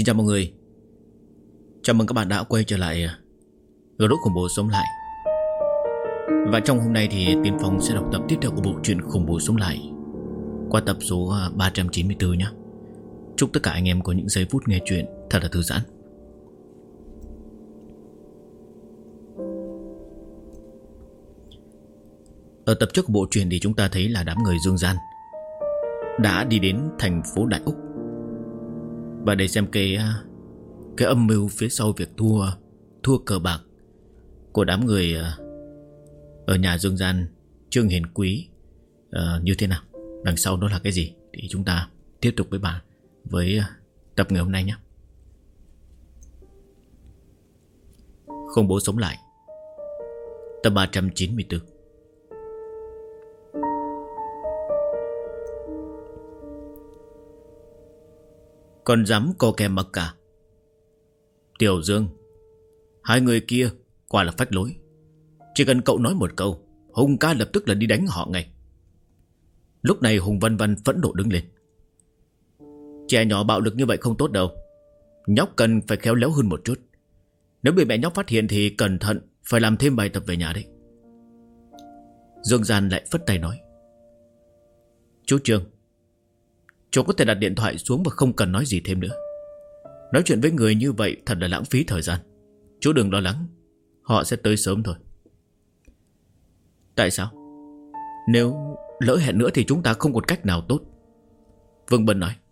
Xin chào mọi người. Chào mừng các bạn đã quay trở lại Group khủng bố sống lại. Và trong hôm nay thì Tiến Phong sẽ đọc tập tiếp theo của bộ truyện khủng bố sống lại qua tập số 394 nhé. Chúc tất cả anh em có những giây phút nghe chuyện thật là thư giãn. Ở tập trước của bộ truyện thì chúng ta thấy là đám người Dương Gian đã đi đến thành phố Đại Úc. Và để xem cái âm mưu phía sau việc thua cờ bạc của đám người ở nhà Dương Gian, Trương Hiền Quý như thế nào, đằng sau đó là cái gì, thì chúng ta tiếp tục với tập ngày hôm nay nhé. Khủng bố sống lại, tập 394. Còn dám co kè mặc cả. Tiểu Dương, hai người kia quả là phách lối. Chỉ cần cậu nói một câu, Hùng ca lập tức là đi đánh họ ngay. Lúc này Hùng Văn Văn phẫn nộ đứng lên. Trẻ nhỏ bạo lực như vậy không tốt đâu. Nhóc cần phải khéo léo hơn một chút. Nếu bị mẹ nhóc phát hiện thì cẩn thận, phải làm thêm bài tập về nhà đấy. Dương Gian lại phất tay nói. Chú Trương, chú có thể đặt điện thoại xuống và không cần nói gì thêm nữa. Nói chuyện với người như vậy thật là lãng phí thời gian. Chú đừng lo lắng, họ sẽ tới sớm thôi. Tại sao? Nếu lỡ hẹn nữa thì chúng ta không còn cách nào tốt. Vương Bân nói.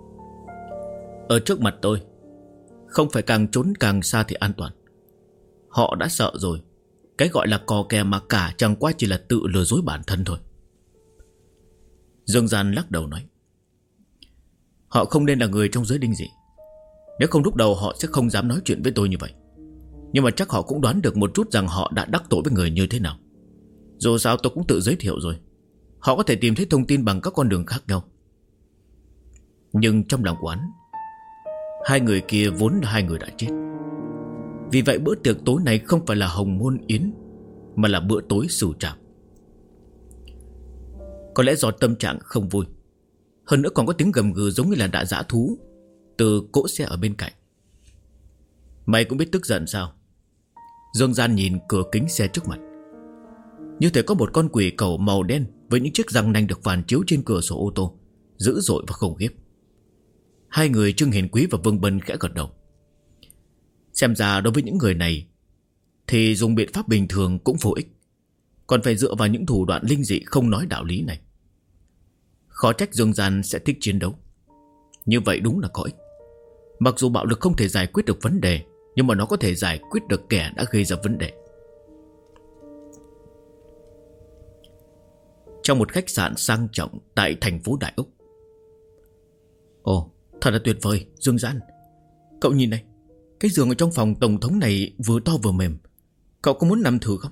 Ở trước mặt tôi, không phải càng trốn càng xa thì an toàn. Họ đã sợ rồi. Cái gọi là cò kè mà cả chẳng qua chỉ là tự lừa dối bản thân thôi. Dương Gian lắc đầu nói. Họ không nên là người trong giới linh dị. Nếu không lúc đầu họ sẽ không dám nói chuyện với tôi như vậy. Nhưng mà chắc họ cũng đoán được một chút rằng họ đã đắc tội với người như thế nào. Dù sao tôi cũng tự giới thiệu rồi. Họ có thể tìm thấy thông tin bằng các con đường khác nhau. Nhưng trong lòng quán, hai người kia vốn là hai người đã chết. Vì vậy bữa tiệc tối này không phải là hồng môn yến, mà là bữa tối xử trảm. Có lẽ do tâm trạng không vui, hơn nữa còn có tiếng gầm gừ giống như là đã dã thú từ cỗ xe ở bên cạnh. Mày cũng biết tức giận sao? Dương Gian nhìn cửa kính xe trước mặt. Như thể có một con quỷ cẩu màu đen với những chiếc răng nanh được phản chiếu trên cửa sổ ô tô, dữ dội và khủng khiếp. Hai người Trương Hiền Quý và Vương Bân khẽ gật đầu. Xem ra đối với những người này thì dùng biện pháp bình thường cũng vô ích, còn phải dựa vào những thủ đoạn linh dị không nói đạo lý này. Khó trách Dương Gian sẽ thích chiến đấu. Như vậy đúng là có ích. Mặc dù bạo lực không thể giải quyết được vấn đề, nhưng mà nó có thể giải quyết được kẻ đã gây ra vấn đề. Trong một khách sạn sang trọng tại thành phố Đại Úc. Ồ, thật là tuyệt vời, Dương Gian. Cậu nhìn này, cái giường ở trong phòng tổng thống này vừa to vừa mềm. Cậu có muốn nằm thử không?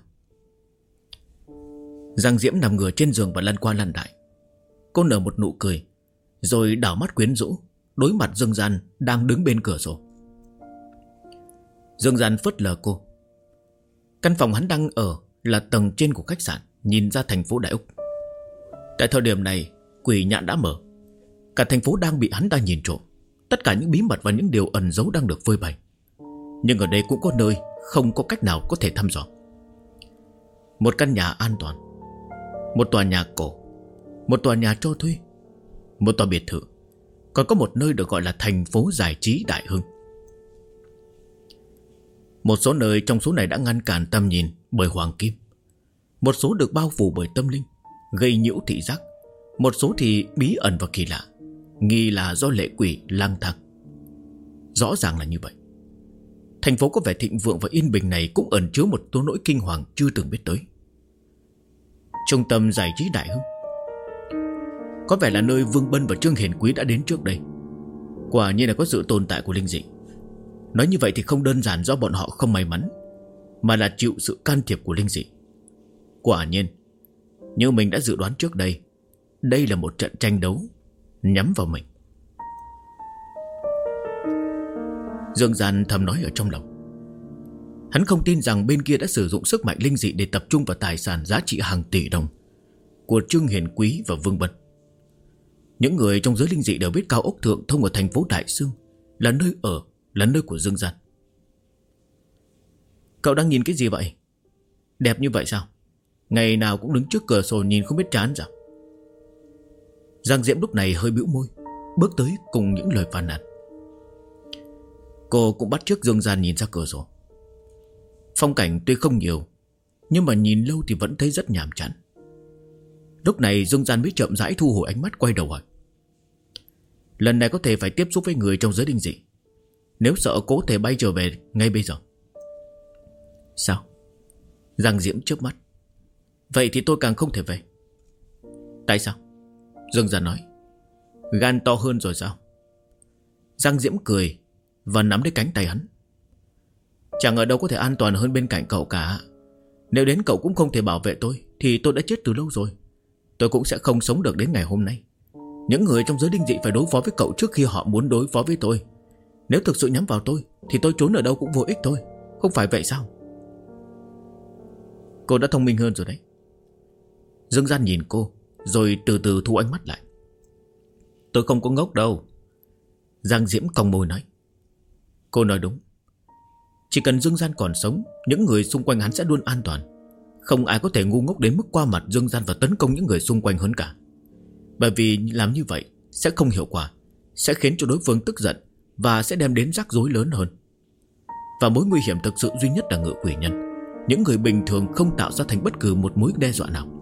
Giang Diễm nằm ngửa trên giường và lăn qua lăn lại. Cô nở một nụ cười, rồi đảo mắt quyến rũ đối mặt Dương Gian đang đứng bên cửa sổ. Dương Gian phớt lờ cô. Căn phòng hắn đang ở là tầng trên của khách sạn, nhìn ra thành phố Đại Úc. Tại thời điểm này, quỷ nhãn đã mở. Cả thành phố đang bị hắn ta nhìn trộm. Tất cả những bí mật và những điều ẩn giấu đang được phơi bày. Nhưng ở đây cũng có nơi không có cách nào có thể thăm dò. Một căn nhà an toàn, một tòa nhà cổ, một tòa nhà cho thuê, một tòa biệt thự, còn có một nơi được gọi là thành phố giải trí Đại Hưng. Một số nơi trong số này đã ngăn cản tầm nhìn bởi hoàng kim, một số được bao phủ bởi tâm linh, gây nhiễu thị giác, một số thì bí ẩn và kỳ lạ, nghi là do lệ quỷ lang thang. Rõ ràng là như vậy. Thành phố có vẻ thịnh vượng và yên bình này cũng ẩn chứa một số nỗi kinh hoàng chưa từng biết tới. Trung tâm giải trí Đại Hưng có vẻ là nơi Vương Bân và Trương Hiền Quý đã đến trước đây. Quả nhiên là có sự tồn tại của linh dị. Nói như vậy thì không đơn giản do bọn họ không may mắn, mà là chịu sự can thiệp của linh dị. Quả nhiên, như mình đã dự đoán trước đây, đây là một trận tranh đấu nhắm vào mình. Dương Gian thầm nói ở trong lòng. Hắn không tin rằng bên kia đã sử dụng sức mạnh linh dị để tập trung vào tài sản giá trị hàng tỷ đồng của Trương Hiền Quý và Vương Bân. Những người trong giới linh dị đều biết cao ốc Thượng Thông ở thành phố Đại Sương là nơi ở, là nơi của Dương Gian. Cậu đang nhìn cái gì vậy? Đẹp như vậy sao? Ngày nào cũng đứng trước cửa sổ nhìn không biết chán sao? Giang Diễm lúc này hơi bĩu môi, bước tới cùng những lời phàn nàn. Cô cũng bắt chước Dương Gian nhìn ra cửa sổ. Phong cảnh tuy không nhiều, nhưng mà nhìn lâu thì vẫn thấy rất nhàm chán. Lúc này Dương Gian mới chậm rãi thu hồi ánh mắt, quay đầu hỏi: lần này có thể phải tiếp xúc với người trong giới linh dị, nếu sợ cố thể bay trở về ngay bây giờ. Sao? Giang Diễm chớp mắt. Vậy thì tôi càng không thể về. Tại sao? Dương Gian nói. Gan to hơn rồi sao? Giang Diễm cười và nắm lấy cánh tay hắn. Chẳng ở đâu có thể an toàn hơn bên cạnh cậu cả. Nếu đến cậu cũng không thể bảo vệ tôi thì tôi đã chết từ lâu rồi. Tôi cũng sẽ không sống được đến ngày hôm nay. Những người trong giới linh dị phải đối phó với cậu trước khi họ muốn đối phó với tôi. Nếu thực sự nhắm vào tôi thì tôi trốn ở đâu cũng vô ích thôi. Không phải vậy sao? Cô đã thông minh hơn rồi đấy. Dương Gian nhìn cô rồi từ từ thu ánh mắt lại. Tôi không có ngốc đâu. Giang Diễm cong môi nói. Cô nói đúng. Chỉ cần Dương Gian còn sống, những người xung quanh hắn sẽ luôn an toàn. Không ai có thể ngu ngốc đến mức qua mặt Dương Gian và tấn công những người xung quanh hơn cả. Bởi vì làm như vậy sẽ không hiệu quả, sẽ khiến cho đối phương tức giận và sẽ đem đến rắc rối lớn hơn. Và mối nguy hiểm thực sự duy nhất là ngự quỷ nhân. Những người bình thường không tạo ra thành bất cứ một mối đe dọa nào.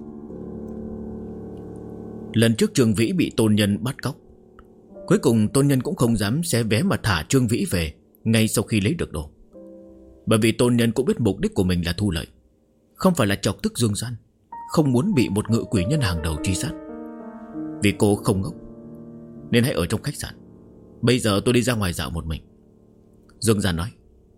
Lần trước Trương Vĩ bị Tôn Nhân bắt cóc. Cuối cùng Tôn Nhân cũng không dám xé vé mà thả Trương Vĩ về ngay sau khi lấy được đồ. Bởi vì Tôn Nhân cũng biết mục đích của mình là thu lợi, không phải là chọc tức Dương Gian, không muốn bị một ngự quỷ nhân hàng đầu truy sát. Vì cô không ngốc nên hãy ở trong khách sạn. Bây giờ tôi đi ra ngoài dạo một mình. Dương Gian nói.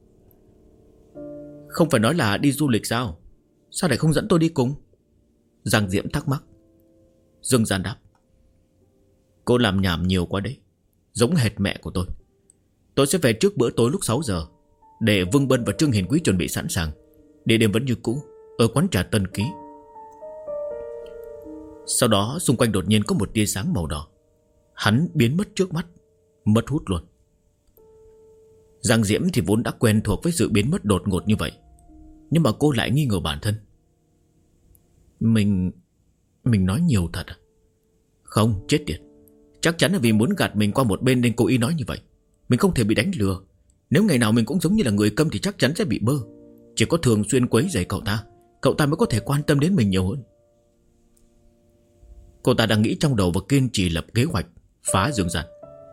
Không phải nói là đi du lịch sao? Sao lại không dẫn tôi đi cùng? Giang Diễm thắc mắc. Dương Gian đáp. Cô làm nhảm nhiều quá đấy, giống hệt mẹ của tôi. Tôi sẽ về trước bữa tối lúc 6 giờ, để Vương Bân và Trương Hiền Quý chuẩn bị sẵn sàng. Địa điểm vẫn như cũ, ở quán trà Tân Ký. Sau đó xung quanh đột nhiên có một tia sáng màu đỏ. Hắn biến mất trước mắt, mất hút luôn. Giang Diễm thì vốn đã quen thuộc với sự biến mất đột ngột như vậy, nhưng mà cô lại nghi ngờ bản thân. Mình nói nhiều thật à? Không, chết tiệt. Chắc chắn là vì muốn gạt mình qua một bên nên cố ý nói như vậy. Mình không thể bị đánh lừa. Nếu ngày nào mình cũng giống như là người câm thì chắc chắn sẽ bị bơ. Chỉ có thường xuyên quấy rầy cậu ta mới có thể quan tâm đến mình nhiều hơn. Cô ta đang nghĩ trong đầu và kiên trì lập kế hoạch phá Dương Gian.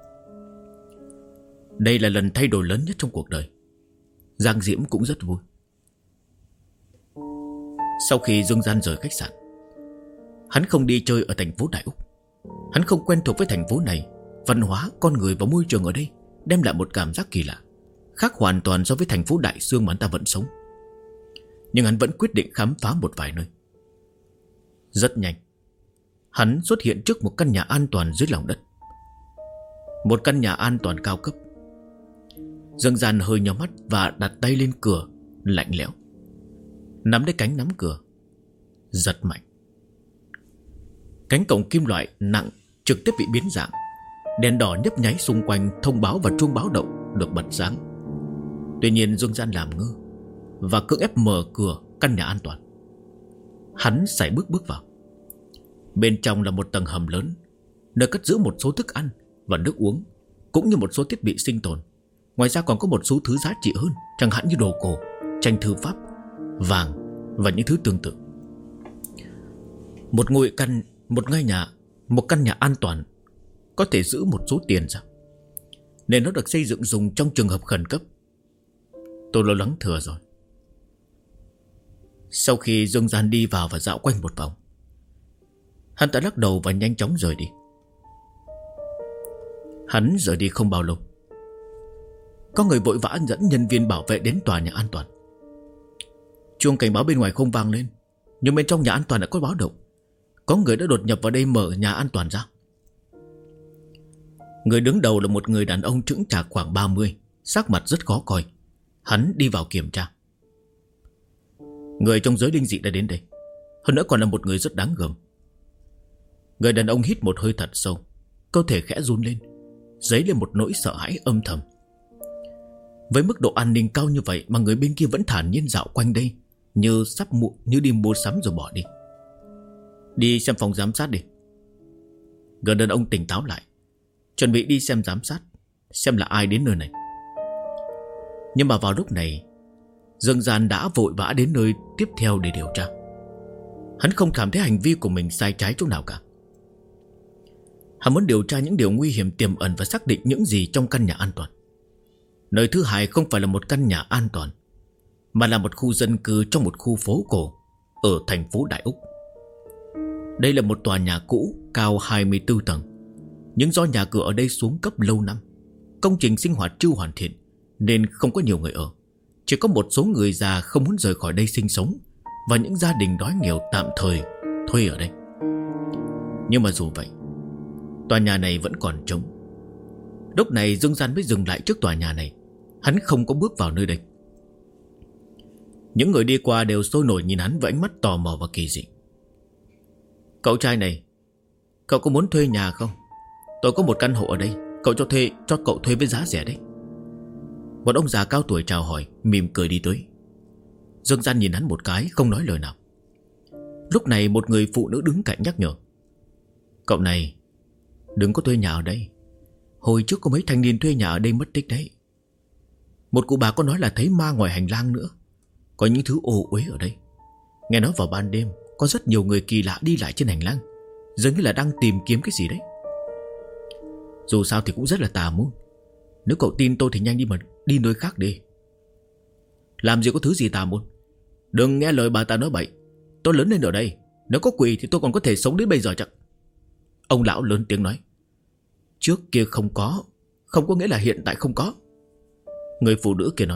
Đây là lần thay đổi lớn nhất trong cuộc đời. Giang Diễm cũng rất vui. Sau khi Dương Gian rời khách sạn, hắn không đi chơi ở thành phố Đại Úc. Hắn không quen thuộc với thành phố này. Văn hóa, con người và môi trường ở đây đem lại một cảm giác kỳ lạ, khác hoàn toàn so với thành phố Đại Xương mà hắn ta vẫn sống. Nhưng hắn vẫn quyết định khám phá một vài nơi. Rất nhanh, hắn xuất hiện trước một căn nhà an toàn dưới lòng đất. Một căn nhà an toàn cao cấp. Dương Gian hơi nhắm mắt và đặt tay lên cửa, lạnh lẽo. Nắm lấy cánh nắm cửa, giật mạnh. Cánh cổng kim loại nặng trực tiếp bị biến dạng. Đèn đỏ nhấp nháy xung quanh thông báo và chuông báo động được bật sáng. Tuy nhiên Dương Gian làm ngơ và cưỡng ép mở cửa căn nhà an toàn. Hắn sải bước vào. Bên trong là một tầng hầm lớn, nơi cất giữ một số thức ăn và nước uống, cũng như một số thiết bị sinh tồn. Ngoài ra còn có một số thứ giá trị hơn, chẳng hạn như đồ cổ, tranh thư pháp, vàng và những thứ tương tự. Một căn nhà an toàn có thể giữ một số tiền sao? Nên nó được xây dựng dùng trong trường hợp khẩn cấp. Tôi lo lắng thừa rồi. Sau khi Dương Gian đi vào và dạo quanh một vòng, hắn ta lắc đầu và nhanh chóng rời đi. Hắn rời đi không bao lâu, có người vội vã dẫn nhân viên bảo vệ đến tòa nhà an toàn. Chuông cảnh báo bên ngoài không vang lên, nhưng bên trong nhà an toàn đã có báo động. Có người đã đột nhập vào đây mở nhà an toàn ra. Người đứng đầu là một người đàn ông chững chạc khoảng 30, sắc mặt rất khó coi. Hắn đi vào kiểm tra. Người trong giới linh dị đã đến đây, hơn nữa còn là một người rất đáng gờm. Người đàn ông hít một hơi thật sâu, cơ thể khẽ run lên, dấy lên một nỗi sợ hãi âm thầm. Với mức độ an ninh cao như vậy mà người bên kia vẫn thản nhiên dạo quanh đây, như như đi mua sắm rồi bỏ đi. Đi xem phòng giám sát đi. Người đàn ông tỉnh táo lại, chuẩn bị đi xem giám sát, xem là ai đến nơi này. Nhưng mà vào lúc này, Dương Gian đã vội vã đến nơi tiếp theo để điều tra. Hắn không cảm thấy hành vi của mình sai trái chỗ nào cả. Hắn muốn điều tra những điều nguy hiểm tiềm ẩn và xác định những gì trong căn nhà an toàn. Nơi thứ hai không phải là một căn nhà an toàn, mà là một khu dân cư trong một khu phố cổ ở thành phố Đại Úc. Đây là một tòa nhà cũ cao 24 tầng, nhưng do nhà cửa ở đây xuống cấp lâu năm, công trình sinh hoạt chưa hoàn thiện nên không có nhiều người ở. Chỉ có một số người già không muốn rời khỏi đây sinh sống, và những gia đình đói nghèo tạm thời thuê ở đây. Nhưng mà dù vậy, tòa nhà này vẫn còn trống. Lúc này Dương Gian mới dừng lại trước tòa nhà này. Hắn không có bước vào nơi đây. Những người đi qua đều sôi nổi nhìn hắn với ánh mắt tò mò và kỳ dị. Cậu trai này, cậu có muốn thuê nhà không? Tôi có một căn hộ ở đây, cậu cho cậu thuê với giá rẻ đấy. Một ông già cao tuổi chào hỏi, mỉm cười đi tới. Dương Gian nhìn hắn một cái, không nói lời nào. Lúc này một người phụ nữ đứng cạnh nhắc nhở. Cậu này, đừng có thuê nhà ở đây. Hồi trước có mấy thanh niên thuê nhà ở đây mất tích đấy. Một cụ bà có nói là thấy ma ngoài hành lang nữa. Có những thứ ô uế ở đây. Nghe nói vào ban đêm có rất nhiều người kỳ lạ đi lại trên hành lang, dường như là đang tìm kiếm cái gì đấy. Dù sao thì cũng rất là tà môn. Nếu cậu tin tôi thì nhanh đi nơi khác đi. Làm gì có thứ gì tà môn. Đừng nghe lời bà ta nói bậy. Tôi lớn lên ở đây, nếu có quỷ thì tôi còn có thể sống đến bây giờ chắc. Ông lão lớn tiếng nói. Trước kia không có nghĩa là hiện tại không có. Người phụ nữ kia nói.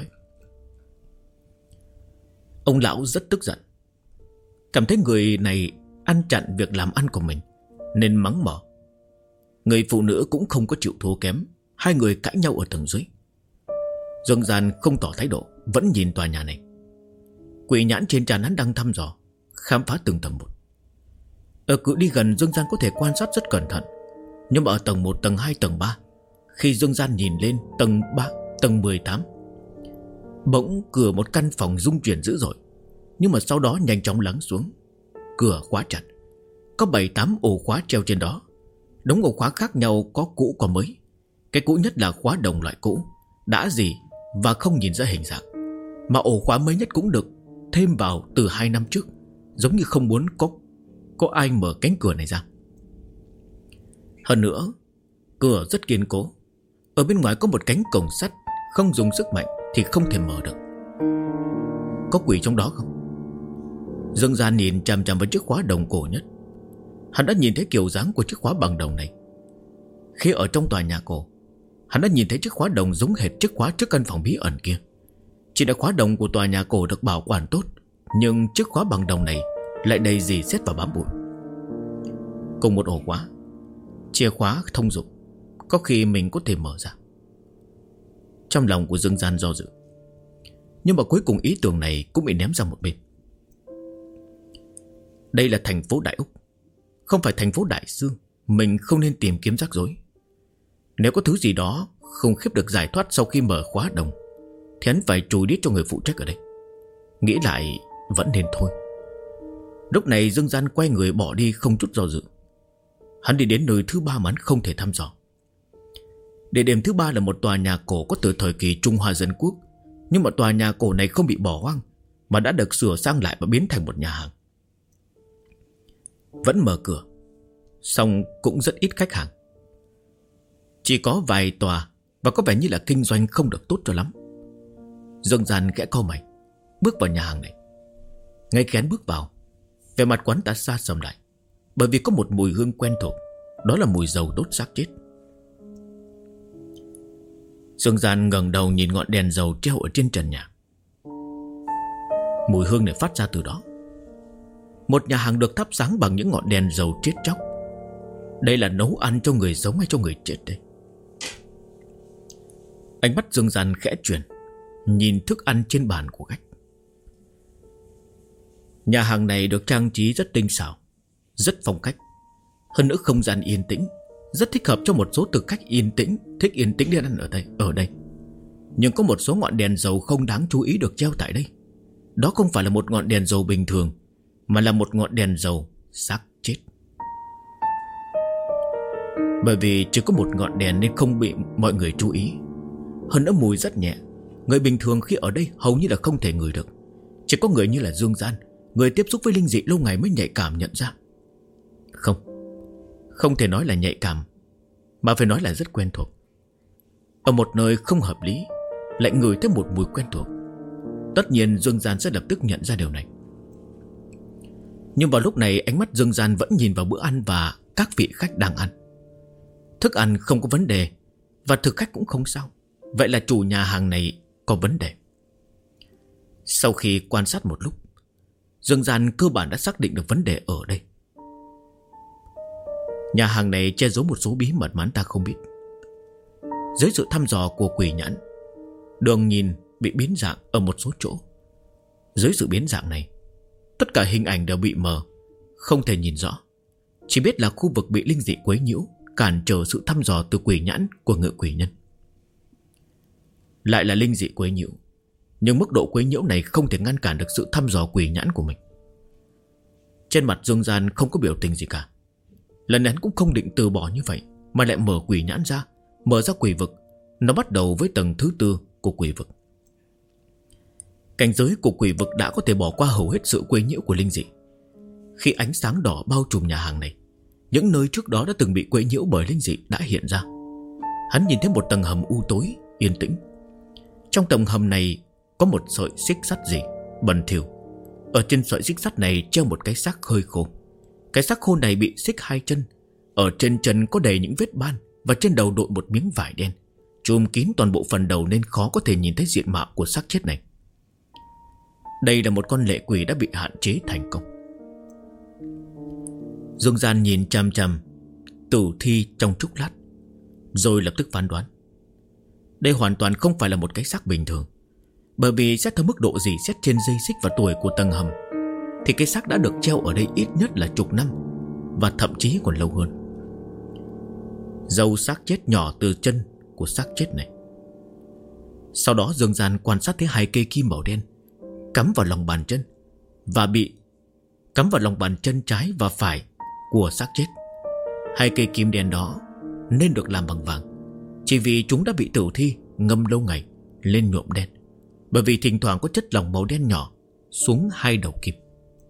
Ông lão rất tức giận, cảm thấy người này ăn chặn việc làm ăn của mình nên mắng mỏ. Người phụ nữ cũng không có chịu thua kém. Hai người cãi nhau ở tầng dưới. Dương Gian không tỏ thái độ, vẫn nhìn tòa nhà này. Quỷ nhãn trên trán hắn đang thăm dò, khám phá từng tầng một. Ở cứ đi gần, Dương Gian có thể quan sát rất cẩn thận. Nhưng mà ở tầng 1, tầng 2, tầng 3, khi Dương Gian nhìn lên tầng 3, tầng 18, bỗng cửa một căn phòng rung chuyển dữ dội, nhưng mà sau đó nhanh chóng lắng xuống. Cửa khóa chặt, có 7-8 ổ khóa treo trên đó. Đống ổ khóa khác nhau, có cũ có mới. Cái cũ nhất là khóa đồng loại cũ, đã rỉ và không nhìn ra hình dạng. Mà ổ khóa mới nhất cũng được thêm vào từ 2 năm trước, giống như không muốn có ai mở cánh cửa này ra. Hơn nữa, cửa rất kiên cố. Ở bên ngoài có một cánh cổng sắt, không dùng sức mạnh thì không thể mở được. Có quỷ trong đó không? Dương Gian nhìn chằm chằm vào chiếc khóa đồng cổ nhất. Hắn đã nhìn thấy kiểu dáng của chiếc khóa bằng đồng này. Khi ở trong tòa nhà cổ, hắn đã nhìn thấy chiếc khóa đồng giống hệt chiếc khóa trước căn phòng bí ẩn kia. Chỉ là khóa đồng của tòa nhà cổ được bảo quản tốt, nhưng chiếc khóa bằng đồng này lại đầy rỉ sét và bám bụi. Cùng một ổ khóa, chìa khóa thông dụng, có khi mình có thể mở ra. Trong lòng của Dương Gian do dự, nhưng mà cuối cùng ý tưởng này cũng bị ném ra một bên. Đây là thành phố Đại Úc, không phải thành phố Đại Dương. Mình không nên tìm kiếm rắc rối. Nếu có thứ gì đó không khiếp được giải thoát sau khi mở khóa đồng, thì hắn phải trùi đít cho người phụ trách ở đây. Nghĩ lại vẫn nên thôi. Lúc này Dương Gian quay người bỏ đi không chút do dự. Hắn đi đến nơi thứ 3 mà hắn không thể thăm dò. Địa điểm thứ 3 là một tòa nhà cổ có từ thời kỳ Trung Hoa Dân Quốc. Nhưng mà tòa nhà cổ này không bị bỏ hoang, mà đã được sửa sang lại và biến thành một nhà hàng. Vẫn mở cửa, song cũng rất ít khách hàng. Chỉ có vài tòa, và có vẻ như là kinh doanh không được tốt cho lắm. Dương Gian khẽ cau mày, bước vào nhà hàng này. Ngay khi hắn bước vào, vẻ mặt quán đã xa sầm lại, bởi vì có một mùi hương quen thuộc. Đó là mùi dầu đốt xác chết. Dương Gian ngẩng đầu nhìn ngọn đèn dầu treo ở trên trần nhà. Mùi hương này phát ra từ đó. Một nhà hàng được thắp sáng bằng những ngọn đèn dầu chết chóc. Đây là nấu ăn cho người sống hay cho người chết đây? Ánh mắt Dương Gian khẽ chuyển, nhìn thức ăn trên bàn của khách. Nhà hàng này được trang trí rất tinh xảo, rất phong cách. Hơn nữa không gian yên tĩnh, rất thích hợp cho một số thực khách yên tĩnh, thích yên tĩnh đi ăn ở đây. Nhưng có một số ngọn đèn dầu không đáng chú ý được treo tại đây. Đó không phải là một ngọn đèn dầu bình thường, mà là một ngọn đèn dầu xác chết. Bởi vì chỉ có một ngọn đèn nên không bị mọi người chú ý. Hơn nữa mùi rất nhẹ. Người bình thường khi ở đây hầu như là không thể ngửi được. Chỉ có người như là Dương Gian, người tiếp xúc với linh dị lâu ngày mới nhạy cảm nhận ra. Không thể nói là nhạy cảm, mà phải nói là rất quen thuộc. Ở một nơi không hợp lý lại ngửi thấy một mùi quen thuộc. Tất nhiên Dương Gian sẽ lập tức nhận ra điều này. Nhưng vào lúc này ánh mắt Dương Gian vẫn nhìn vào bữa ăn và các vị khách đang ăn. Thức ăn không có vấn đề, và thực khách cũng không sao. Vậy là chủ nhà hàng này có vấn đề. Sau khi quan sát một lúc, Dương Gian cơ bản đã xác định được vấn đề ở đây. Nhà hàng này che giấu một số bí mật mà anh ta không biết. Dưới sự thăm dò của quỷ nhãn, đường nhìn bị biến dạng ở một số chỗ. Dưới sự biến dạng này, tất cả hình ảnh đều bị mờ, không thể nhìn rõ. Chỉ biết là khu vực bị linh dị quấy nhiễu, cản trở sự thăm dò từ quỷ nhãn của Ngự Quỷ Nhân. Lại là linh dị quấy nhiễu, nhưng mức độ quấy nhiễu này không thể ngăn cản được sự thăm dò quỷ nhãn của mình. Trên mặt Dương Gian không có biểu tình gì cả. Lần này hắn cũng không định từ bỏ như vậy, mà lại mở quỷ nhãn ra, mở ra quỷ vực. Nó bắt đầu với tầng thứ 4 của quỷ vực. Cảnh giới của quỷ vực đã có thể bỏ qua hầu hết sự quấy nhiễu của linh dị. Khi ánh sáng đỏ bao trùm nhà hàng này, những nơi trước đó đã từng bị quấy nhiễu bởi linh dị đã hiện ra. Hắn nhìn thấy một tầng hầm u tối, yên tĩnh. Trong tầng hầm này có một sợi xích sắt gì bẩn thỉu. Ở trên sợi xích sắt này treo một cái xác hơi khô. Cái xác khô này bị xích 2 chân. Ở trên chân có đầy những vết ban, và trên đầu đội một miếng vải đen trùm kín toàn bộ phần đầu, nên khó có thể nhìn thấy diện mạo của xác chết này. Đây là một con lệ quỷ đã bị hạn chế thành công. Dương Gian nhìn chằm chằm tử thi trong chốc lát, rồi lập tức phán đoán đây hoàn toàn không phải là một cái xác bình thường. Bởi vì xét theo mức độ rỉ sét trên dây xích và tuổi của tầng hầm, thì cái xác đã được treo ở đây ít nhất là chục năm, và thậm chí còn lâu hơn. Dâu xác chết nhỏ từ chân của xác chết này. Sau đó Dương Gian quan sát thấy 2 cây kim màu đen cắm vào lòng bàn chân, và bị cắm vào lòng bàn chân trái và phải của xác chết. 2 cây kim đen đó nên được làm bằng vàng, chỉ vì chúng đã bị tử thi ngâm lâu ngày lên nhuộm đen, bởi vì thỉnh thoảng có chất lỏng màu đen nhỏ xuống 2 đầu kim.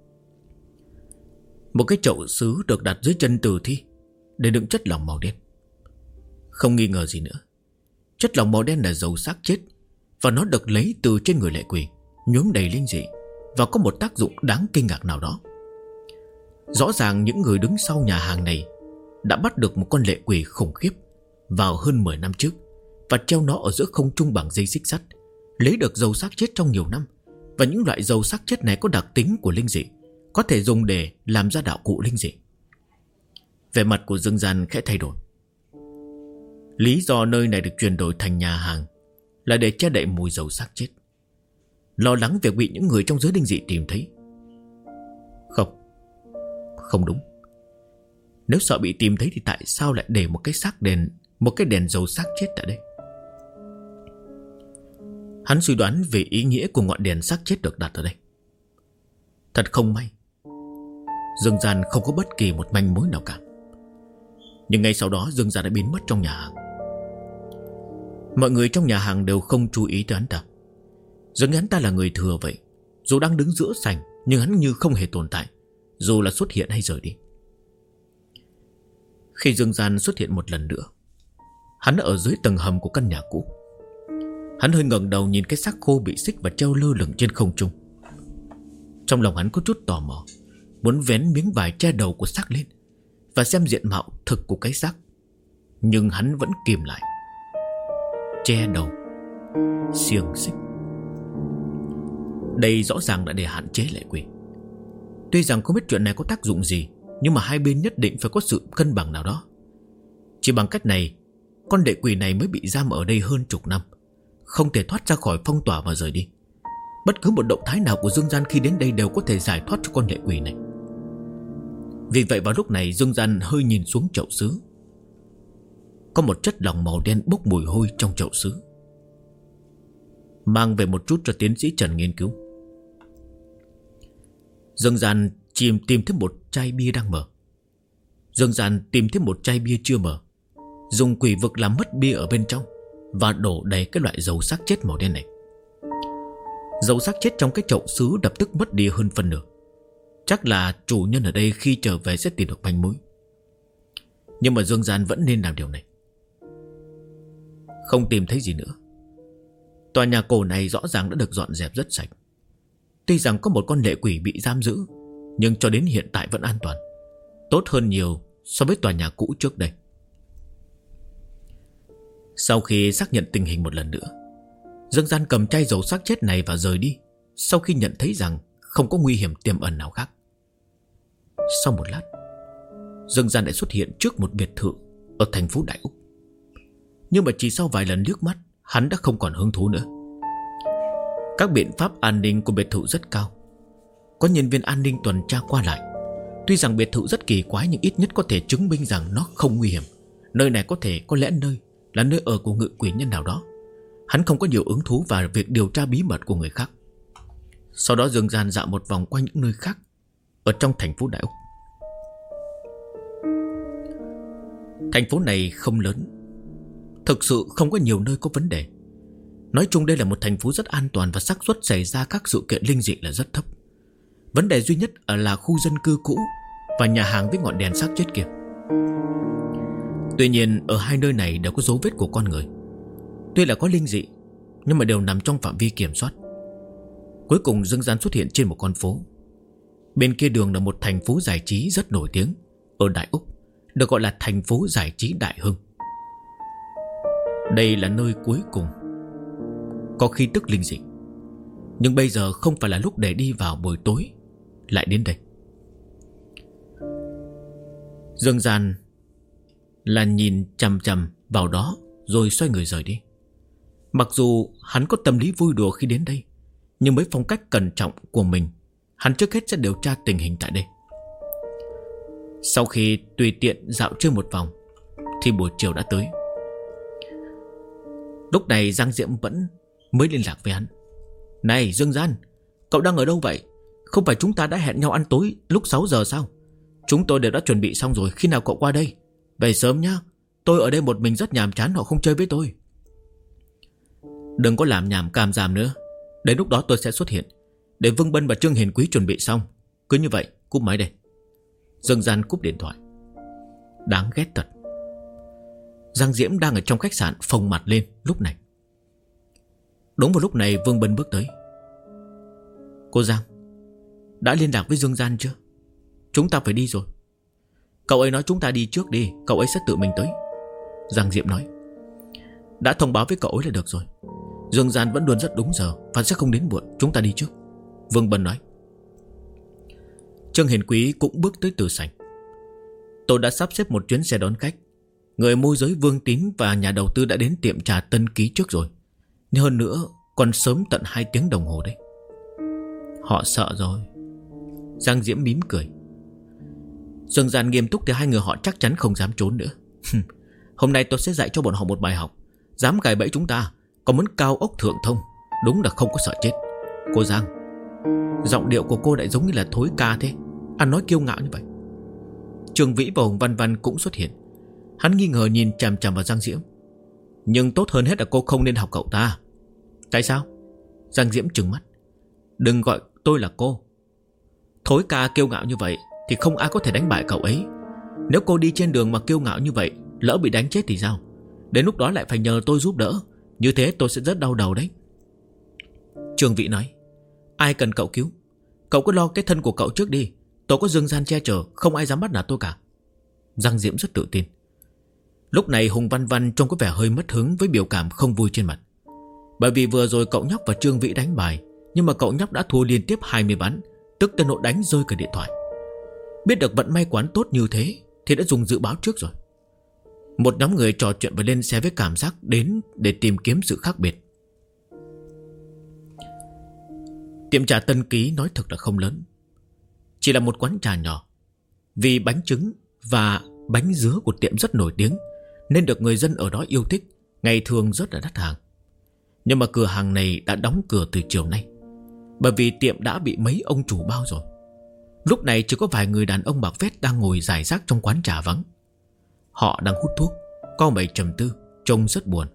Một cái chậu sứ được đặt dưới chân tử thi để đựng chất lỏng màu đen. Không nghi ngờ gì nữa, chất lỏng màu đen là dầu xác chết, và nó được lấy từ trên người lệ quỷ, nhuốm đầy linh dị, và có một tác dụng đáng kinh ngạc nào đó. Rõ ràng những người đứng sau nhà hàng này đã bắt được một con lệ quỷ khủng khiếp vào hơn 10 năm trước, và treo nó ở giữa không trung bằng dây xích sắt, lấy được dầu xác chết trong nhiều năm. Và những loại dầu xác chết này có đặc tính của linh dị, có thể dùng để làm ra đạo cụ linh dị. Vẻ mặt của Dương Gian khẽ thay đổi. Lý do nơi này được chuyển đổi thành nhà hàng là để che đậy mùi dầu xác chết, lo lắng việc bị những người trong giới linh dị tìm thấy. Không đúng. Nếu sợ bị tìm thấy thì tại sao lại để một cái đèn dầu xác chết tại đây? Hắn suy đoán về ý nghĩa của ngọn đèn xác chết được đặt ở đây. Thật không may, Dương Gian không có bất kỳ một manh mối nào cả. Nhưng ngay sau đó Dương Gian đã biến mất trong nhà hàng. Mọi người trong nhà hàng đều không chú ý tới hắn ta. Dường như hắn ta là người thừa vậy. Dù đang đứng giữa sảnh, nhưng hắn như không hề tồn tại, dù là xuất hiện hay rời đi. Khi Dương Gian xuất hiện một lần nữa, hắn ở dưới tầng hầm của căn nhà cũ. Hắn hơi ngẩng đầu nhìn cái xác khô bị xích và treo lơ lửng trên không trung. Trong lòng hắn có chút tò mò, muốn vén miếng vải che đầu của xác lên và xem diện mạo thực của cái xác. Nhưng hắn vẫn kìm lại. Che đầu, xiềng xích. Đây rõ ràng là để hạn chế lệ quỷ. Tuy rằng không biết chuyện này có tác dụng gì, nhưng mà hai bên nhất định phải có sự cân bằng nào đó. Chỉ bằng cách này, con lệ quỷ này mới bị giam ở đây hơn chục năm, không thể thoát ra khỏi phong tỏa và rời đi. Bất cứ một động thái nào của Dương Gian khi đến đây đều có thể giải thoát cho con lệ quỷ này. Vì vậy vào lúc này Dương Gian hơi nhìn xuống chậu sứ. Có một chất lỏng màu đen bốc mùi hôi trong chậu sứ. mang về một chút cho tiến sĩ Trần nghiên cứu. Dương Gian tìm thêm một chai bia đang mở. Dương Gian tìm thêm một chai bia chưa mở, dùng quỷ vực làm mất bia ở bên trong và đổ đầy cái loại dầu xác chết màu đen này. Dầu xác chết trong cái chậu sứ lập tức mất đi hơn phân nửa. Chắc là chủ nhân ở đây khi trở về sẽ tìm được manh mối. Nhưng mà Dương Gian vẫn nên làm điều này. Không tìm thấy gì nữa. Tòa nhà cổ này rõ ràng đã được dọn dẹp rất sạch. Tuy rằng có một con lệ quỷ bị giam giữ, nhưng cho đến hiện tại vẫn an toàn, tốt hơn nhiều so với tòa nhà cũ trước đây. Sau khi xác nhận tình hình một lần nữa, Dương Gian cầm chai dầu xác chết này và rời đi, sau khi nhận thấy rằng không có nguy hiểm tiềm ẩn nào khác. Sau một lát, Dương Gian lại xuất hiện trước một biệt thự ở thành phố Đại Úc. Nhưng mà chỉ sau vài lần liếc mắt, hắn đã không còn hứng thú nữa. Các biện pháp an ninh của biệt thự rất cao, có nhân viên an ninh tuần tra qua lại. Tuy rằng biệt thự rất kỳ quái, nhưng ít nhất có thể chứng minh rằng nó không nguy hiểm. Nơi này có lẽ là nơi ở của ngự quỷ nhân nào đó. Hắn không có nhiều hứng thú vào việc điều tra bí mật của người khác. Sau đó Dương Gian dạo một vòng qua những nơi khác ở trong thành phố Đại Úc. Thành phố này không lớn, thực sự không có nhiều nơi có vấn đề. Nói chung đây là một thành phố rất an toàn và xác suất xảy ra các sự kiện linh dị là rất thấp. Vấn đề duy nhất là khu dân cư cũ và nhà hàng với ngọn đèn xác chết kia. Tuy nhiên ở hai nơi này đều có dấu vết của con người. Tuy là có linh dị, nhưng mà đều nằm trong phạm vi kiểm soát. Cuối cùng Dương Gian xuất hiện trên một con phố. Bên kia đường là một thành phố giải trí rất nổi tiếng ở Đại Úc, được gọi là thành phố giải trí Đại Hưng. Đây là nơi cuối cùng có khí tức linh dị, nhưng bây giờ không phải là lúc để đi vào buổi tối lại đến đây. Dương Gian là nhìn chằm chằm vào đó rồi xoay người rời đi. Mặc dù hắn có tâm lý vui đùa khi đến đây, nhưng với phong cách cẩn trọng của mình, hắn trước hết sẽ điều tra tình hình tại đây. Sau khi tùy tiện dạo chơi một vòng thì buổi chiều đã tới. Lúc này Giang Diễm vẫn mới liên lạc với hắn. Này Dương Gian, cậu đang ở đâu vậy? Không phải chúng ta đã hẹn nhau ăn tối lúc 6 giờ sao? Chúng tôi đều đã chuẩn bị xong rồi, khi nào cậu qua đây? Về sớm nhá, tôi ở đây một mình rất nhàm chán, họ không chơi với tôi. Đừng có làm nhảm càm ràm nữa, đến lúc đó tôi sẽ xuất hiện, để Vương Bân và Trương Hiền Quý chuẩn bị xong. Cứ như vậy, cúp máy đây. Dương Gian cúp điện thoại. Đáng ghét thật. Giang Diễm đang ở trong khách sạn phồng mặt lên lúc này. Đúng vào lúc này Vương Bân bước tới. Cô Giang, đã liên lạc với Dương Gian chưa? Chúng ta phải đi rồi. Cậu ấy nói chúng ta đi trước đi, cậu ấy sẽ tự mình tới. Giang Diễm nói. Đã thông báo với cậu ấy là được rồi. Dương Gian vẫn luôn rất đúng giờ và sẽ không đến muộn, chúng ta đi trước. Vương Bân nói. Trương Hiền Quý cũng bước tới từ sảnh. Tôi đã sắp xếp một chuyến xe đón khách. Người môi giới Vương Tín và nhà đầu tư đã đến tiệm trà Tân Ký trước rồi. Nhưng hơn nữa còn sớm tận 2 tiếng đồng hồ đấy. Họ sợ rồi. Giang Diễm mím cười. Dương Gian nghiêm túc thì hai người họ chắc chắn không dám trốn nữa. Hôm nay tôi sẽ dạy cho bọn họ một bài học. Dám gài bẫy chúng ta, còn muốn cao ốc thượng thông, đúng là không có sợ chết. Cô Giang, giọng điệu của cô lại giống như là thối ca thế. Ăn nói kiêu ngạo như vậy. Trường Vĩ và Hồng Văn Văn cũng xuất hiện. Hắn nghi ngờ nhìn chằm chằm vào Giang Diễm. Nhưng tốt hơn hết là cô không nên học cậu ta. Tại sao? Giang Diễm trừng mắt. Đừng gọi tôi là cô. Thối ca kiêu ngạo như vậy thì không ai có thể đánh bại cậu ấy. Nếu cô đi trên đường mà kiêu ngạo như vậy, lỡ bị đánh chết thì sao? Đến lúc đó lại phải nhờ tôi giúp đỡ. Như thế tôi sẽ rất đau đầu đấy. Trường Vĩ nói. Ai cần cậu cứu? Cậu cứ lo cái thân của cậu trước đi. Tôi có Dương Gian che chở, không ai dám bắt nạt tôi cả. Giang Diễm rất tự tin. Lúc này Hùng Văn Văn trông có vẻ hơi mất hứng với biểu cảm không vui trên mặt. Bởi vì vừa rồi cậu nhóc và Trương Vĩ đánh bài, nhưng mà cậu nhóc đã thua liên tiếp 20 ván, tức tới nỗi đánh rơi cả điện thoại. Biết được vận may quán tốt như thế thì đã dùng dự báo trước rồi. Một nhóm người trò chuyện và lên xe với cảm giác đến để tìm kiếm sự khác biệt. Tiệm trà Tân Ký nói thật là không lớn, chỉ là một quán trà nhỏ. Vì bánh trứng và bánh dứa của tiệm rất nổi tiếng nên được người dân ở đó yêu thích, ngày thường rất là đắt hàng. Nhưng mà cửa hàng này đã đóng cửa từ chiều nay, bởi vì tiệm đã bị mấy ông chủ bao rồi. Lúc này chỉ có vài người đàn ông mặc vest đang ngồi rải rác trong quán trà vắng. Họ đang hút thuốc, cau mày trầm tư, trông rất buồn.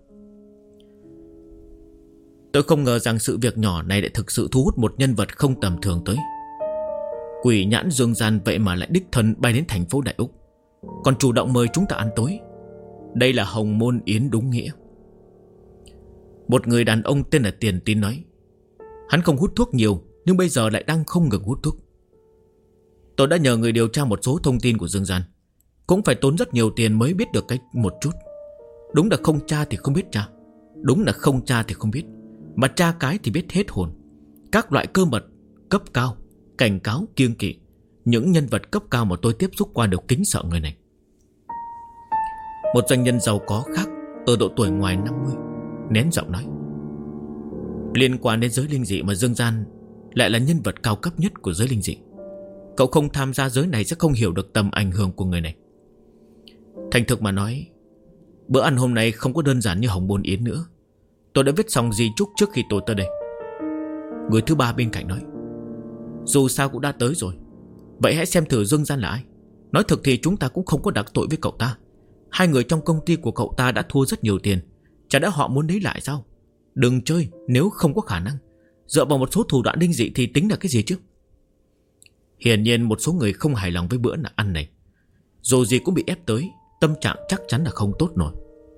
Tôi không ngờ rằng sự việc nhỏ này lại thực sự thu hút một nhân vật không tầm thường tới. Quỷ nhãn Dương Gian vậy mà lại đích thân bay đến thành phố Đại Úc, còn chủ động mời chúng ta ăn tối. Đây là hồng môn yến đúng nghĩa. Một người đàn ông tên là Tiền Tín nói. Hắn không hút thuốc nhiều, nhưng bây giờ lại đang không ngừng hút thuốc. Tôi đã nhờ người điều tra một số thông tin của Dương Gian, cũng phải tốn rất nhiều tiền mới biết được một chút. Đúng là không tra thì không biết tra, đúng là không tra thì không biết, mà tra cái thì biết hết hồn. Các loại cơ mật cấp cao, cảnh cáo kiêng kỵ. Những nhân vật cấp cao mà tôi tiếp xúc qua đều kính sợ người này. Một doanh nhân giàu có khác ở độ tuổi ngoài 50 nén giọng nói. Liên quan đến giới linh dị mà Dương Gian lại là nhân vật cao cấp nhất của giới linh dị. Cậu không tham gia giới này sẽ không hiểu được tầm ảnh hưởng của người này. Thành thực mà nói, bữa ăn hôm nay không có đơn giản như hồng môn yến nữa. Tôi đã viết xong di chúc trước khi tôi tới đây. Người thứ ba bên cạnh nói. Dù sao cũng đã tới rồi, vậy hãy xem thử Dương Gian là ai. Nói thực thì chúng ta cũng không có đặc tội với cậu ta. Hai người trong công ty của cậu ta đã thua rất nhiều tiền, chả đã họ muốn lấy lại sao? Đừng chơi nếu không có khả năng. Dựa vào một số thủ đoạn linh dị thì tính là cái gì chứ? Hiển nhiên một số người không hài lòng với bữa ăn này. Dù gì cũng bị ép tới, tâm trạng chắc chắn là không tốt nổi.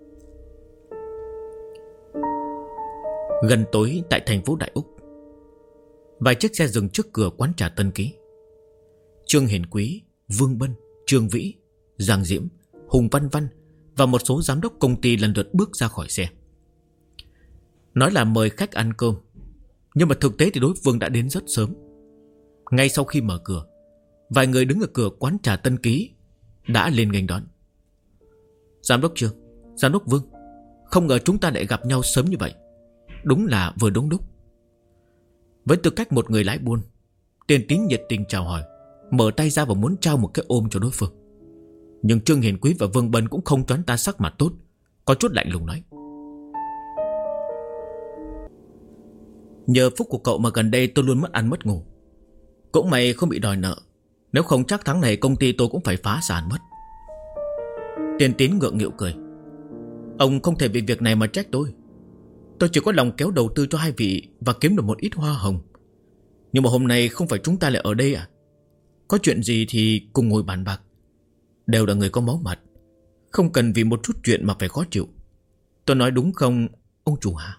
Gần tối tại thành phố Đại Úc, vài chiếc xe dừng trước cửa quán trà Tân Ký. Trương Hiền Quý, Vương Bân, Trương Vĩ, Giang Diễm, Hùng Văn Văn và một số giám đốc công ty lần lượt bước ra khỏi xe. Nói là mời khách ăn cơm, nhưng mà thực tế thì đối phương đã đến rất sớm. Ngay sau khi mở cửa, vài người đứng ở cửa quán trà Tân Ký đã lên nghênh đón. Giám đốc Trương, giám đốc Vương, không ngờ chúng ta lại gặp nhau sớm như vậy. Đúng là vừa đúng lúc. Với tư cách một người lái buôn, Tiền Tín nhiệt tình chào hỏi, mở tay ra và muốn trao một cái ôm cho đối phương. Nhưng Trương Hiền Quý và Vương Bân cũng không choán ta sắc mặt tốt, có chút lạnh lùng nói. Nhờ phúc của cậu mà gần đây tôi luôn mất ăn mất ngủ. Cũng may không bị đòi nợ, nếu không chắc tháng này công ty tôi cũng phải phá sản mất. Tiền Tín ngượng nghịu cười. Ông không thể vì việc này mà trách tôi. Tôi chỉ có lòng kéo đầu tư cho hai vị và kiếm được một ít hoa hồng. Nhưng mà hôm nay không phải chúng ta lại ở đây à? Có chuyện gì thì cùng ngồi bàn bạc. Đều là người có máu mặt, không cần vì một chút chuyện mà phải khó chịu. Tôi nói đúng không ông chủ Hà?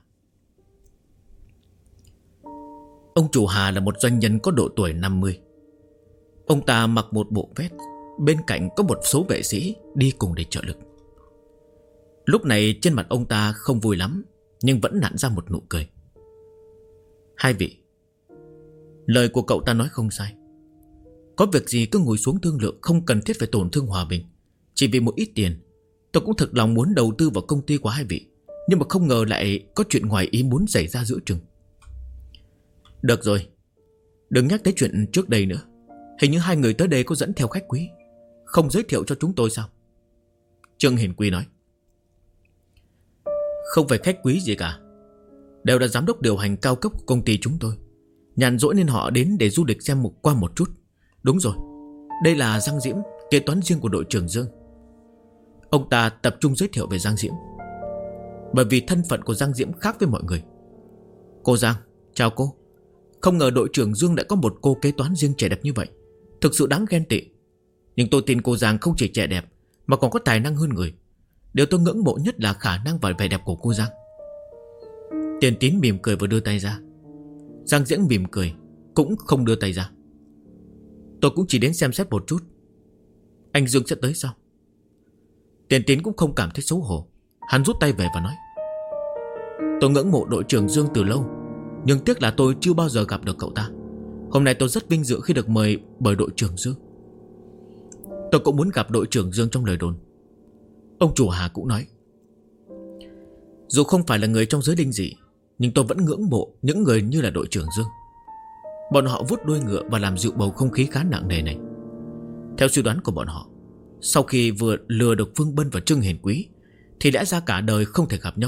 Ông chủ Hà là một doanh nhân có độ tuổi 50. Ông ta mặc một bộ vest, bên cạnh có một số vệ sĩ đi cùng để trợ lực. Lúc này trên mặt ông ta không vui lắm, nhưng vẫn nặn ra một nụ cười. Hai vị, lời của cậu ta nói không sai. Có việc gì cứ ngồi xuống thương lượng, không cần thiết phải tổn thương hòa bình. Chỉ vì một ít tiền, tôi cũng thực lòng muốn đầu tư vào công ty của hai vị, nhưng mà không ngờ lại có chuyện ngoài ý muốn xảy ra giữa chừng. Được rồi, đừng nhắc tới chuyện trước đây nữa. Hình như hai người tới đây có dẫn theo khách quý, không giới thiệu cho chúng tôi sao? Trương Hiền Quý nói. Không phải khách quý gì cả, đều là giám đốc điều hành cao cấp của công ty chúng tôi. Nhàn rỗi nên họ đến để du lịch xem qua một chút. Đúng rồi, đây là Giang Diễm, kế toán riêng của đội trưởng Dương. Ông ta tập trung giới thiệu về Giang Diễm, bởi vì thân phận của Giang Diễm khác với mọi người. Cô Giang, chào cô. Không ngờ đội trưởng Dương lại có một cô kế toán riêng trẻ đẹp như vậy, thực sự đáng ghen tị. Nhưng tôi tin cô Giang không chỉ trẻ đẹp mà còn có tài năng hơn người. Điều tôi ngưỡng mộ nhất là khả năng và vẻ đẹp của cô Giang. Tiền Tín mỉm cười và đưa tay ra. Giang Diễm mỉm cười, cũng không đưa tay ra. Tôi cũng chỉ đến xem xét một chút. Anh Dương sẽ tới sao? Tiền Tín cũng không cảm thấy xấu hổ. Hắn rút tay về và nói. Tôi ngưỡng mộ đội trưởng Dương từ lâu, nhưng tiếc là tôi chưa bao giờ gặp được cậu ta. Hôm nay tôi rất vinh dự khi được mời bởi đội trưởng Dương. Tôi cũng muốn gặp đội trưởng Dương trong lời đồn. Ông chủ Hà cũng nói. Dù không phải là người trong giới linh dị, nhưng tôi vẫn ngưỡng mộ những người như là đội trưởng Dương. Bọn họ vuốt đuôi ngựa và làm dịu bầu không khí khá nặng nề này. Theo suy đoán của bọn họ, sau khi vừa lừa được Vương Bân và Trương Hiền Quý thì lẽ ra cả đời không thể gặp nhau,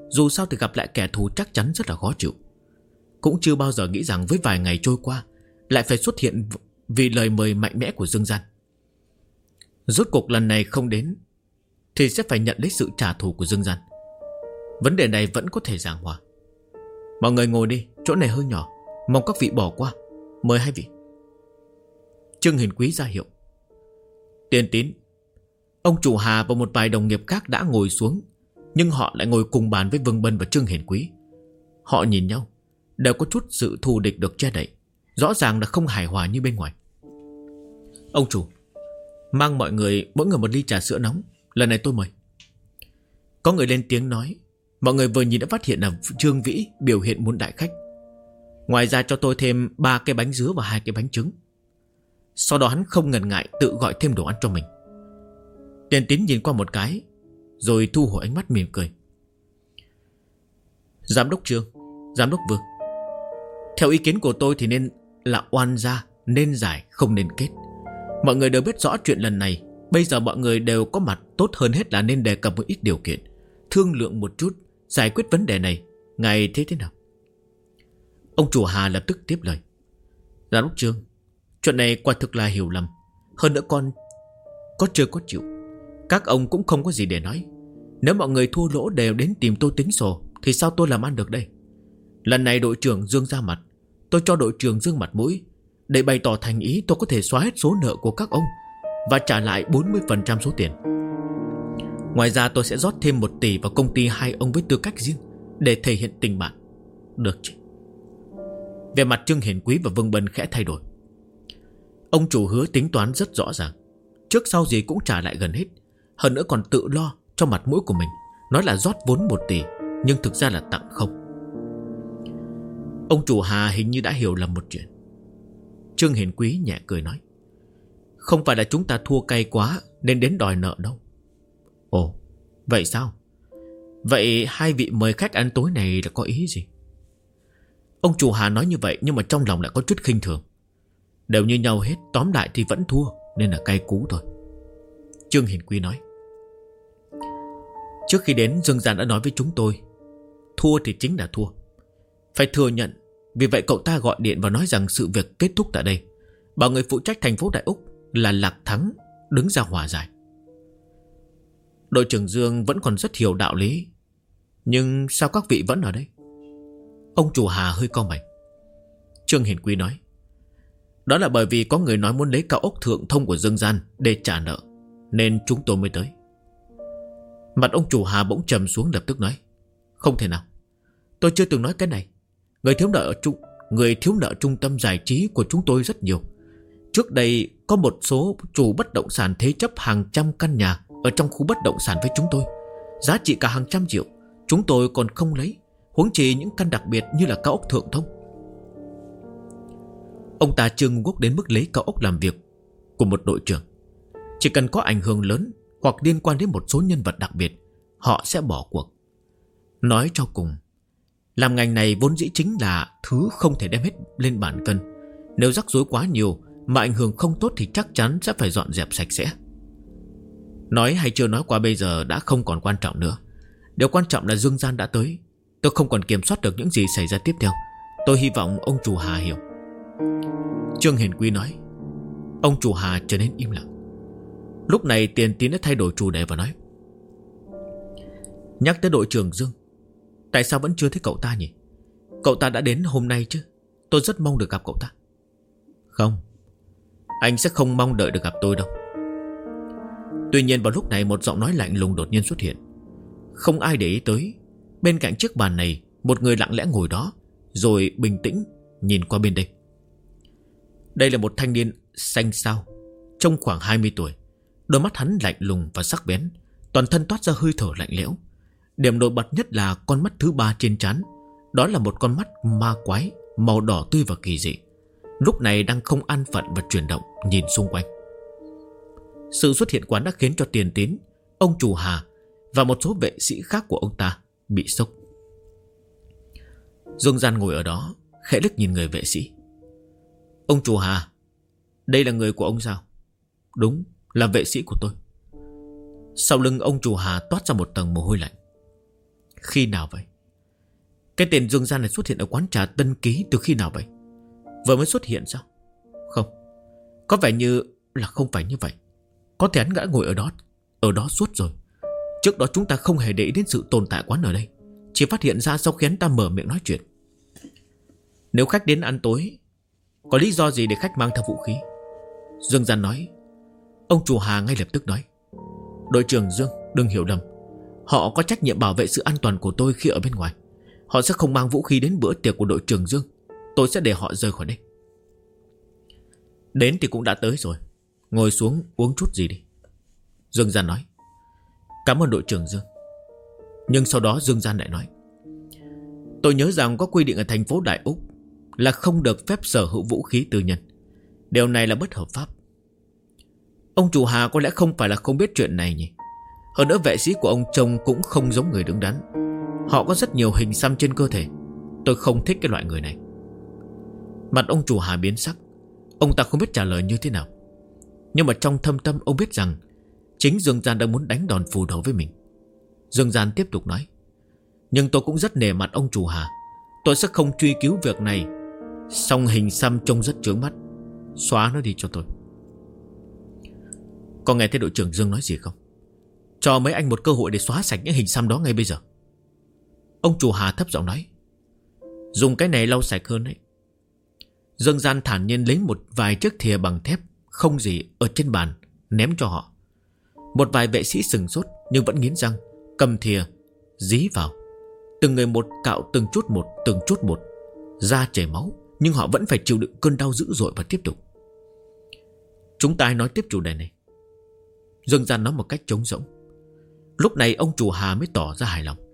Dù sao thì gặp lại kẻ thù chắc chắn rất là khó chịu. Cũng chưa bao giờ nghĩ rằng với vài ngày trôi qua lại phải xuất hiện vì lời mời mạnh mẽ của Dương Gian. Rốt cuộc lần này không đến thì sẽ phải nhận lấy sự trả thù của Dương Gian. Vấn đề này vẫn có thể giảng hòa. Mọi người ngồi đi, chỗ này hơi nhỏ, mong các vị bỏ qua. Mời hai vị. Trương Hiền Quý ra hiệu. Tiền Tín, ông chủ Hà và một vài đồng nghiệp khác đã ngồi xuống, nhưng họ lại ngồi cùng bàn với Vương Bân và Trương Hiền Quý. Họ nhìn nhau, đều có chút sự thù địch được che đậy, rõ ràng là không hài hòa như bên ngoài. Ông chủ, mang mọi người mỗi người một ly trà sữa nóng, lần này tôi mời. Có người lên tiếng nói. Mọi người vừa nhìn đã phát hiện là Trương Vĩ biểu hiện muốn đại khách. Ngoài ra cho tôi thêm 3 cái bánh dứa và 2 cái bánh trứng. Sau đó hắn không ngần ngại tự gọi thêm đồ ăn cho mình. Tiền Tín nhìn qua một cái, rồi thu hồi ánh mắt mỉm cười. Giám đốc Trương, giám đốc Vương, theo ý kiến của tôi thì nên là oan gia, nên giải không nên kết. Mọi người đều biết rõ chuyện lần này. Bây giờ mọi người đều có mặt, tốt hơn hết là nên đề cập một ít điều kiện, thương lượng một chút, giải quyết vấn đề này. Ngài thấy thế nào? Ông chủ Hà lập tức tiếp lời. Giám đốc Trương, chuyện này quả thực là hiểu lầm. Hơn nữa con có chưa có chịu, các ông cũng không có gì để nói. Nếu mọi người thua lỗ đều đến tìm tôi tính sổ thì sao tôi làm ăn được đây? Lần này đội trưởng Dương ra mặt, tôi cho đội trưởng Dương mặt mũi để bày tỏ thành ý tôi có thể xóa hết số nợ của các ông và trả lại 40% số tiền. Ngoài ra tôi sẽ rót thêm 1 tỷ vào công ty hai ông với tư cách riêng để thể hiện tình bạn. Được chứ? Về mặt Trương Hiền Quý và Vương Bân khẽ thay đổi. Ông chủ hứa tính toán rất rõ ràng, trước sau gì cũng trả lại gần hết. Hơn nữa còn tự lo cho mặt mũi của mình, nói là rót vốn 1 tỷ, nhưng thực ra là tặng không. Ông chủ Hà hình như đã hiểu lầm một chuyện. Trương Hiền Quý nhẹ cười nói. Không phải là chúng ta thua cay quá nên đến đòi nợ đâu. Ồ, vậy sao? Vậy hai vị mời khách ăn tối này là có ý gì? Ông chủ Hà nói như vậy nhưng mà trong lòng lại có chút khinh thường. Đều như nhau hết, tóm lại thì vẫn thua, nên là cay cú thôi. Trương Hiền Quý nói. Trước khi đến, Dương Gian đã nói với chúng tôi, thua thì chính là thua, phải thừa nhận. Vì vậy cậu ta gọi điện và nói rằng sự việc kết thúc tại đây, bảo người phụ trách thành phố Đại Úc là Lạc Thắng đứng ra hòa giải. Đội trưởng Dương vẫn còn rất hiểu đạo lý, nhưng sao các vị vẫn ở đây? Ông chủ Hà hơi cau mày. Trương Hiền Quý nói. Đó là bởi vì có người nói muốn lấy cao ốc thượng thông của Dương Gian để trả nợ, nên chúng tôi mới tới. Mặt ông chủ Hà bỗng trầm xuống, lập tức nói. Không thể nào, tôi chưa từng nói cái này. Người thiếu nợ trung tâm giải trí của chúng tôi rất nhiều. Trước đây có một số chủ bất động sản thế chấp hàng trăm căn nhà ở trong khu bất động sản với chúng tôi, giá trị cả hàng trăm triệu. Chúng tôi còn không lấy, huống chi những căn đặc biệt như là cao ốc thượng thông. Ông ta chưa ngu ngốc đến mức lấy cao ốc làm việc của một đội trưởng. Chỉ cần có ảnh hưởng lớn hoặc liên quan đến một số nhân vật đặc biệt, họ sẽ bỏ cuộc. Nói cho cùng, làm ngành này vốn dĩ chính là thứ không thể đem hết lên bàn cân. Nếu rắc rối quá nhiều mà ảnh hưởng không tốt thì chắc chắn sẽ phải dọn dẹp sạch sẽ. Nói hay chưa nói qua bây giờ đã không còn quan trọng nữa. Điều quan trọng là Dương Gian đã tới. Tôi không còn kiểm soát được những gì xảy ra tiếp theo. Tôi hy vọng ông chủ Hà hiểu. Trương Hiền Quý nói. Ông chủ Hà trở nên im lặng. Lúc này Tiền Tín đã thay đổi chủ đề và nói. Nhắc tới đội trưởng Dương, tại sao vẫn chưa thấy cậu ta nhỉ? Cậu ta đã đến hôm nay chứ? Tôi rất mong được gặp cậu ta. Không, anh sẽ không mong đợi được gặp tôi đâu. Tuy nhiên vào lúc này một giọng nói lạnh lùng đột nhiên xuất hiện. Không ai để ý tới. Bên cạnh chiếc bàn này, một người lặng lẽ ngồi đó, rồi bình tĩnh nhìn qua bên đây. Đây là một thanh niên xanh xao, trông khoảng 20 tuổi. Đôi mắt hắn lạnh lùng và sắc bén, toàn thân toát ra hơi thở lạnh lẽo. Điểm nổi bật nhất là con mắt thứ 3 trên trán. Đó là một con mắt ma quái, màu đỏ tươi và kỳ dị. Lúc này đang không an phận và chuyển động, nhìn xung quanh. Sự xuất hiện quán đã khiến cho Tiền Tín, ông chủ Hà và một số vệ sĩ khác của ông ta bị sốc. Dương Gian ngồi ở đó, khẽ liếc nhìn người vệ sĩ. Ông chủ Hà, đây là người của ông sao? Đúng, là vệ sĩ của tôi. Sau lưng ông chủ Hà toát ra một tầng mồ hôi lạnh. Khi nào vậy? Cái tên Dương Gian này xuất hiện ở quán trà Tân Ký từ khi nào vậy? Vừa mới xuất hiện sao? Không, có vẻ như là không phải như vậy. Có thể hắn đã ngồi ở đó suốt rồi. Trước đó chúng ta không hề để ý đến sự tồn tại quán ở đây, chỉ phát hiện ra sau khi hắn ta mở miệng nói chuyện. Nếu khách đến ăn tối, có lý do gì để khách mang theo vũ khí? Dương Gian nói. Ông chủ Hà ngay lập tức nói. Đội trưởng Dương, đừng hiểu lầm. Họ có trách nhiệm bảo vệ sự an toàn của tôi khi ở bên ngoài. Họ sẽ không mang vũ khí đến bữa tiệc của đội trưởng Dương. Tôi sẽ để họ rời khỏi đây. Đến thì cũng đã tới rồi, ngồi xuống uống chút gì đi, Dương Gian nói. Cảm ơn đội trưởng Dương. Nhưng sau đó Dương Gian lại nói. Tôi nhớ rằng có quy định ở thành phố Đại Úc là không được phép sở hữu vũ khí tư nhân. Điều này là bất hợp pháp. Ông chủ Hà có lẽ không phải là không biết chuyện này nhỉ? Hơn nữa vệ sĩ của ông trông cũng không giống người đứng đắn. Họ có rất nhiều hình xăm trên cơ thể. Tôi không thích cái loại người này. Mặt ông chủ Hà biến sắc. Ông ta không biết trả lời như thế nào. Nhưng mà trong thâm tâm ông biết rằng chính Dương Gian đang muốn đánh đòn phủ đầu với mình. Dương Gian tiếp tục nói. Nhưng tôi cũng rất nể mặt ông chủ Hà. Tôi sẽ không truy cứu việc này. Song hình xăm trông rất chướng mắt. Xóa nó đi cho tôi. Có nghe thấy đội trưởng Dương nói gì không? Cho mấy anh một cơ hội để xóa sạch những hình xăm đó ngay bây giờ. Ông chủ Hà thấp giọng nói. Dùng cái này lau sạch hơn đấy. Dương Gian thản nhiên lấy một vài chiếc thìa bằng thép không gì ở trên bàn ném cho họ. Một vài vệ sĩ sừng sốt nhưng vẫn nghiến răng, cầm thìa dí vào. Từng người một cạo từng chút một, da chảy máu, nhưng họ vẫn phải chịu đựng cơn đau dữ dội và tiếp tục. Chúng ta hãy nói tiếp chủ đề này. Dương Gian nói một cách trống rỗng. Lúc này ông chủ Hà mới tỏ ra hài lòng.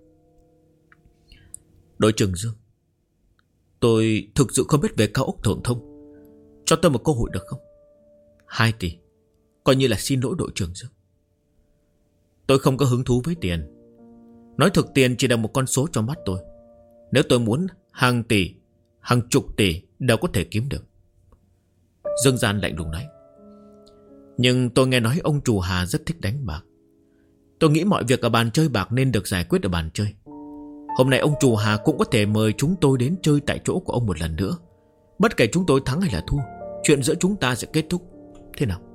Đội trưởng Dương, tôi thực sự không biết về cao ốc Thượng Thông. Cho tôi một cơ hội được không? 2 tỷ, coi như là xin lỗi đội trưởng Dương. Tôi không có hứng thú với tiền. Nói thực tiền chỉ là một con số trong mắt tôi. Nếu tôi muốn hàng tỷ, hàng chục tỷ đều có thể kiếm được. Dương Gian lạnh lùng nói. Nhưng tôi nghe nói ông chủ Hà rất thích đánh bạc. Tôi nghĩ mọi việc ở bàn chơi bạc nên được giải quyết ở bàn chơi. Hôm nay ông chủ Hà cũng có thể mời chúng tôi đến chơi tại chỗ của ông một lần nữa. Bất kể chúng tôi thắng hay là thua, chuyện giữa chúng ta sẽ kết thúc. Thế nào?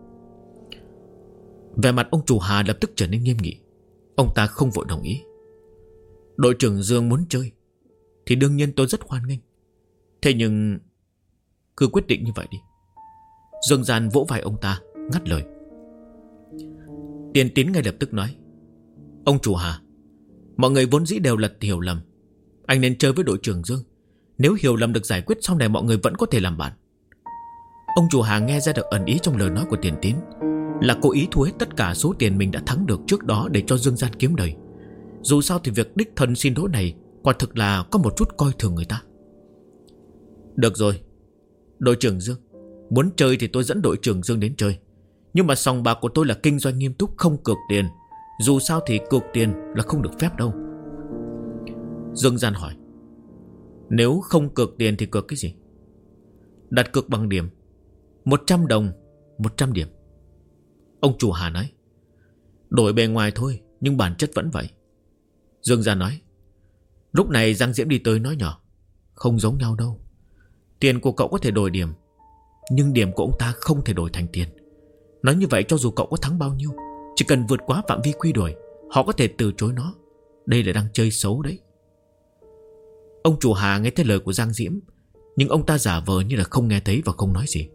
Vẻ mặt ông chủ Hà lập tức trở nên nghiêm nghị. Ông ta không vội đồng ý. Đội trưởng Dương muốn chơi thì đương nhiên tôi rất hoan nghênh. Thế nhưng cứ quyết định như vậy đi. Dương Gian vỗ vai ông ta, ngắt lời. Tiền Tín ngay lập tức nói. Ông chủ Hà, mọi người vốn dĩ đều là hiểu lầm. Anh nên chơi với đội trưởng Dương. Nếu hiểu lầm được giải quyết, sau này mọi người vẫn có thể làm bạn. Ông chủ Hà nghe ra được ẩn ý trong lời nói của Tiền Tín, là cố ý thu hết tất cả số tiền mình đã thắng được trước đó để cho Dương Gian kiếm lời. Dù sao thì việc đích thân xin lỗi này quả thực là có một chút coi thường người ta. Được rồi, đội trưởng Dương, muốn chơi thì tôi dẫn đội trưởng Dương đến chơi. Nhưng mà sòng bạc của tôi là kinh doanh nghiêm túc, không cược tiền. Dù sao thì cược tiền là không được phép đâu. Dương Gian hỏi. Nếu không cược tiền thì cược cái gì? Đặt cược bằng điểm. 100 đồng 100 điểm. Ông chủ Hà nói. Đổi bề ngoài thôi, nhưng bản chất vẫn vậy. Dương Gian nói. Lúc này Giang Diễm đi tới nói nhỏ. Không giống nhau đâu. Tiền của cậu có thể đổi điểm, nhưng điểm của ông ta không thể đổi thành tiền. Nói như vậy cho dù cậu có thắng bao nhiêu, chỉ cần vượt quá phạm vi quy đổi, họ có thể từ chối nó. Đây là đang chơi xấu đấy. Ông chủ Hà nghe thấy lời của Giang Diễm, nhưng ông ta giả vờ như là không nghe thấy và không nói gì.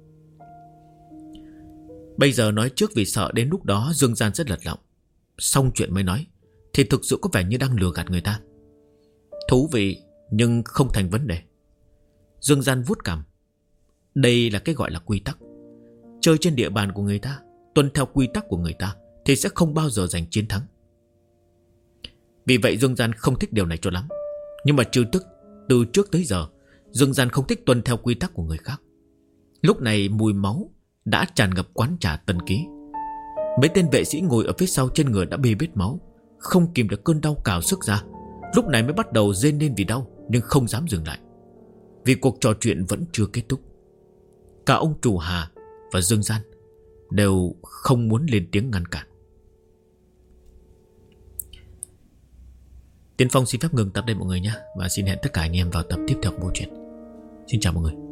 Bây giờ nói trước vì sợ đến lúc đó Dương Gian rất lật lọng. Xong chuyện mới nói thì thực sự có vẻ như đang lừa gạt người ta. Thú vị nhưng không thành vấn đề. Dương Gian vuốt cằm. Đây là cái gọi là quy tắc. Chơi trên địa bàn của người ta, tuân theo quy tắc của người ta, thì sẽ không bao giờ giành chiến thắng. Vì vậy Dương Gian không thích điều này cho lắm. Nhưng mà từ trước tới giờ Dương Gian không thích tuân theo quy tắc của người khác. Lúc này mùi máu đã tràn ngập quán trà Tân Ký. Mấy tên vệ sĩ ngồi ở phía sau trên người đã bê bết máu, không kìm được cơn đau cào sức ra. Lúc này mới bắt đầu rên lên vì đau, nhưng không dám dừng lại, vì cuộc trò chuyện vẫn chưa kết thúc. Cả ông chủ Hà và Dương Gian đều không muốn lên tiếng ngăn cản. Tiên Phong xin phép ngừng tập đây mọi người nhé. Và xin hẹn tất cả anh em vào tập tiếp theo của bộ truyện. Xin chào mọi người.